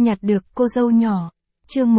nhặt được cô dâu nhỏ. Chương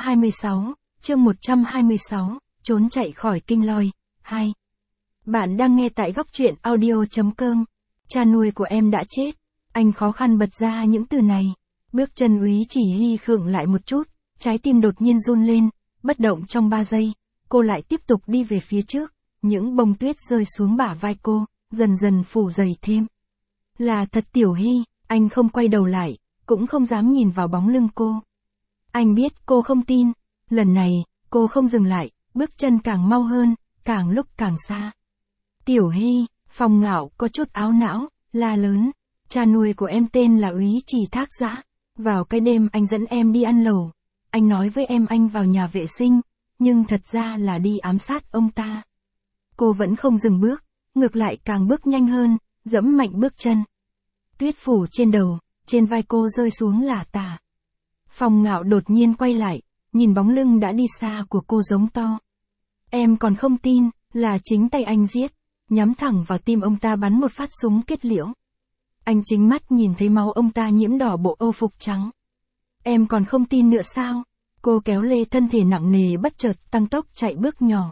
126, trốn chạy khỏi kinh lôi. 2. Bạn đang nghe tại góc truyện audio.com. Cha nuôi của em đã chết. Anh khó khăn bật ra những từ này. Bước chân Úy Chỉ Hy khựng lại một chút, trái tim đột nhiên run lên, bất động trong 3 giây. Cô lại tiếp tục đi về phía trước, những bông tuyết rơi xuống bả vai cô, dần dần phủ dày thêm. Là thật Tiểu Hy, anh không quay đầu lại, cũng không dám nhìn vào bóng lưng cô. Anh biết cô không tin, lần này, cô không dừng lại, bước chân càng mau hơn, càng lúc càng xa. Tiểu Hy, Phong Ngạo có chút áo não, la lớn, cha nuôi của em tên là Úy Chỉ Thác Dã. Vào cái đêm anh dẫn em đi ăn lẩu, anh nói với em anh vào nhà vệ sinh, nhưng thật ra là đi ám sát ông ta. Cô vẫn không dừng bước, ngược lại càng bước nhanh hơn, giẫm mạnh bước chân. Tuyết phủ trên đầu, trên vai cô rơi xuống lả tả. Phong Ngạo đột nhiên quay lại, nhìn bóng lưng đã đi xa của cô giống to. Em còn không tin, là chính tay anh giết, nhắm thẳng vào tim ông ta bắn một phát súng kết liễu. Anh chính mắt nhìn thấy máu ông ta nhiễm đỏ bộ âu phục trắng. Em còn không tin nữa sao? Cô kéo lê thân thể nặng nề bất chợt tăng tốc chạy bước nhỏ.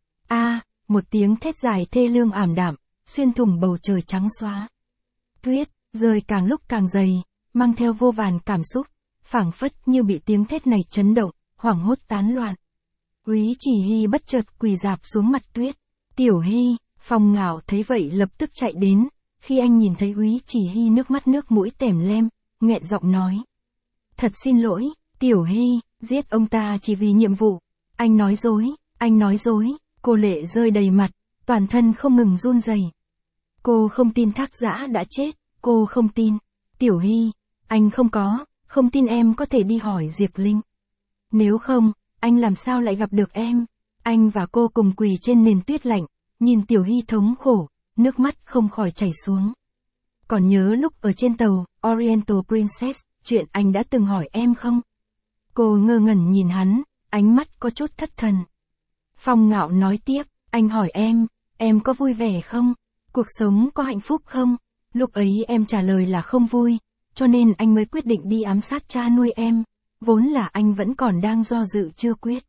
Một tiếng thét dài thê lương ảm đạm, xuyên thủng bầu trời trắng xóa. Tuyết, rơi càng lúc càng dày, mang theo vô vàn cảm xúc, phảng phất như bị tiếng thét này chấn động, hoảng hốt tán loạn. Úy Chỉ Hy bất chợt quỳ rạp xuống mặt tuyết. Tiểu Hy, Phong Ngạo thấy vậy lập tức chạy đến, khi anh nhìn thấy Úy Chỉ Hy nước mắt nước mũi tèm lem, nghẹn giọng nói. Thật xin lỗi, Tiểu Hy, giết ông ta chỉ vì nhiệm vụ. Anh nói dối, cô lệ rơi đầy mặt, toàn thân không ngừng run rẩy. Cô không tin Thác Dã đã chết, cô không tin. Tiểu Hy, anh không tin em có thể đi hỏi Diệp Linh. Nếu không, anh làm sao lại gặp được em? Anh và cô cùng quỳ trên nền tuyết lạnh, nhìn Tiểu Hy thống khổ, nước mắt không khỏi chảy xuống. Còn nhớ lúc ở trên tàu, Oriental Princess, chuyện anh đã từng hỏi em không? Cô ngơ ngẩn nhìn hắn, ánh mắt có chút thất thần. Phong Ngạo nói tiếp, anh hỏi em có vui vẻ không? Cuộc sống có hạnh phúc không? Lúc ấy em trả lời là không vui, cho nên anh mới quyết định đi ám sát cha nuôi em, vốn là anh vẫn còn đang do dự chưa quyết.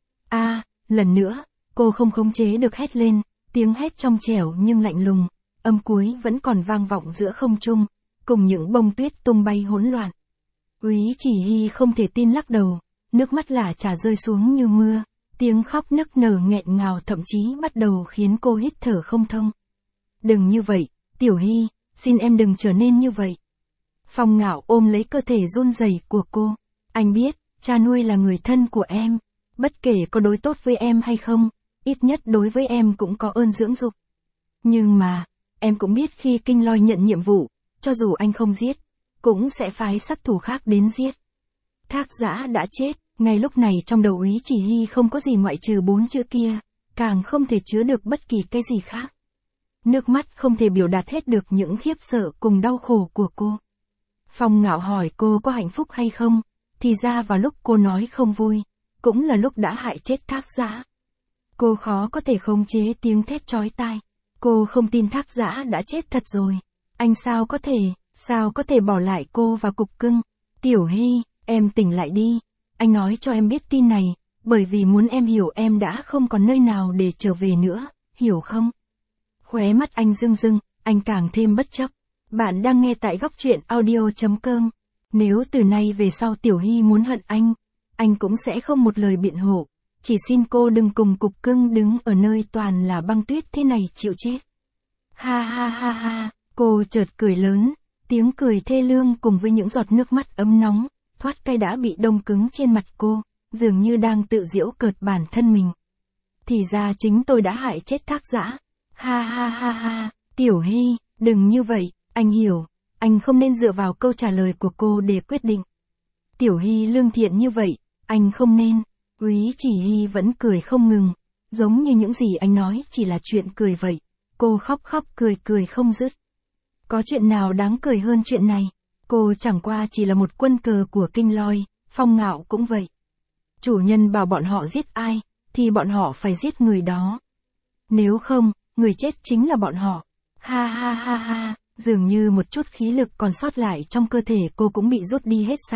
Lần nữa, cô không khống chế được hét lên, tiếng hét trong trẻo nhưng lạnh lùng, âm cuối vẫn còn vang vọng giữa không trung, cùng những bông tuyết tung bay hỗn loạn. Úy Chỉ Hy không thể tin lắc đầu, nước mắt lả chả rơi xuống như mưa, tiếng khóc nức nở nghẹn ngào thậm chí bắt đầu khiến cô hít thở không thông. Đừng như vậy, Tiểu Hy, xin em đừng trở nên như vậy. Phong Ngạo ôm lấy cơ thể run rẩy của cô. Anh biết, cha nuôi là người thân của em, bất kể có đối tốt với em hay không, ít nhất đối với em cũng có ơn dưỡng dục. Nhưng mà, em cũng biết khi Kinh Lôi nhận nhiệm vụ, cho dù anh không giết, cũng sẽ phái sát thủ khác đến giết. Thác Dã đã chết, ngay lúc này trong đầu Úy Chỉ Hy không có gì ngoại trừ 4 chữ kia, càng không thể chứa được bất kỳ cái gì khác. Nước mắt không thể biểu đạt hết được những khiếp sợ cùng đau khổ của cô. Phong Ngạo hỏi cô có hạnh phúc hay không, thì ra vào lúc cô nói không vui, cũng là lúc đã hại chết Thác Dã. Cô khó có thể khống chế tiếng thét chói tai. Cô không tin Thác Dã đã chết thật rồi. Anh sao có thể bỏ lại cô vào cục cưng. Tiểu Hy, em tỉnh lại đi. Anh nói cho em biết tin này, bởi vì muốn em hiểu em đã không còn nơi nào để trở về nữa, hiểu không? Khóe mắt anh rưng rưng, anh càng thêm bất chấp. Bạn đang nghe tại góc truyện audio.com. Nếu từ nay về sau Tiểu Hy muốn hận anh cũng sẽ không một lời biện hộ. Chỉ xin cô đừng cùng cục cưng đứng ở nơi toàn là băng tuyết thế này chịu chết. Ha ha ha ha, cô chợt cười lớn, tiếng cười thê lương cùng với những giọt nước mắt ấm nóng, thoát cái đã bị đông cứng trên mặt cô, dường như đang tự giễu cợt bản thân mình. Thì ra chính tôi đã hại chết Thác Dã. Ha ha ha ha, Tiểu Hy, đừng như vậy, anh hiểu, anh không nên dựa vào câu trả lời của cô để quyết định. Tiểu Hy lương thiện như vậy, anh không nên. Úy Chỉ Hy vẫn cười không ngừng, giống như những gì anh nói chỉ là chuyện cười vậy. Cô khóc cười không dứt. Có chuyện nào đáng cười hơn chuyện này? Cô chẳng qua chỉ là một quân cờ của Kinh Lôi, Phong Ngạo cũng vậy. Chủ nhân bảo bọn họ giết ai, thì bọn họ phải giết người đó. Nếu không, người chết chính là bọn họ. Ha ha ha ha, dường như một chút khí lực còn sót lại trong cơ thể cô cũng bị rút đi hết sạch.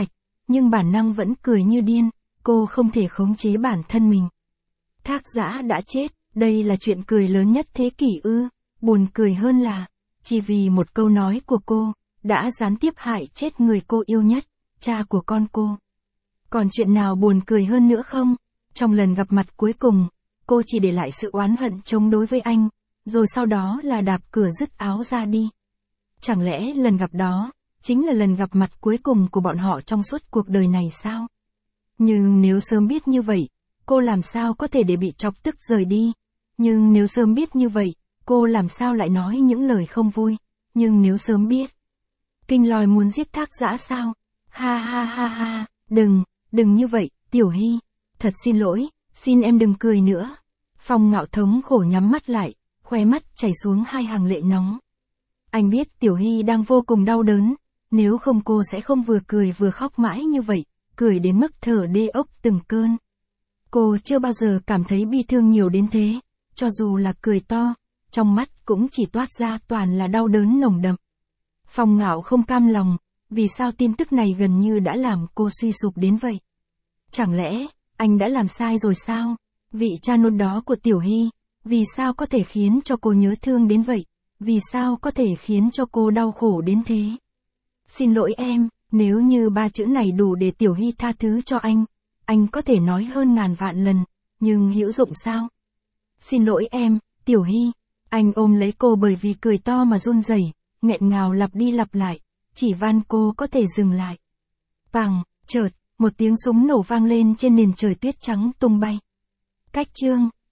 nhưng bản năng vẫn cười như điên, cô không thể khống chế bản thân mình. Thác Dã đã chết, đây là chuyện cười lớn nhất thế kỷ ư? Buồn cười hơn là, chỉ vì một câu nói của cô, đã gián tiếp hại chết người cô yêu nhất, cha của con cô. Còn chuyện nào buồn cười hơn nữa không? Trong lần gặp mặt cuối cùng, cô chỉ để lại sự oán hận chống đối với anh, rồi sau đó là đạp cửa dứt áo ra đi. Chẳng lẽ lần gặp đó, chính là lần gặp mặt cuối cùng của bọn họ trong suốt cuộc đời này sao? Nhưng nếu sớm biết như vậy, cô làm sao có thể để bị chọc tức rời đi? Nhưng nếu sớm biết như vậy, cô làm sao lại nói những lời không vui? Nhưng nếu sớm biết, Kinh Lôi muốn giết Thác Dã sao? Ha ha ha ha, đừng như vậy, Tiểu Hy. Thật xin lỗi, xin em đừng cười nữa. Phong Ngạo thống khổ nhắm mắt lại, khóe mắt chảy xuống hai hàng lệ nóng. Anh biết Tiểu Hy đang vô cùng đau đớn, nếu không cô sẽ không vừa cười vừa khóc mãi như vậy, cười đến mức thở đê ốc từng cơn. Cô chưa bao giờ cảm thấy bi thương nhiều đến thế, cho dù là cười to, trong mắt cũng chỉ toát ra toàn là đau đớn nồng đậm. Phong Ngạo không cam lòng, vì sao tin tức này gần như đã làm cô suy sụp đến vậy? Chẳng lẽ, anh đã làm sai rồi sao? Vị cha nuôi đó của Tiểu Hy, vì sao có thể khiến cho cô nhớ thương đến vậy? Vì sao có thể khiến cho cô đau khổ đến thế? Xin lỗi em, nếu như 3 chữ này đủ để Tiểu Hy tha thứ cho anh có thể nói hơn ngàn vạn lần, nhưng hữu dụng sao? Xin lỗi em, Tiểu Hy. Anh ôm lấy cô bởi vì cười to mà run rẩy, nghẹn ngào lặp đi lặp lại, chỉ van cô có thể dừng lại. Bàng, chợt, một tiếng súng nổ vang lên trên nền trời tuyết trắng tung bay. Cách chương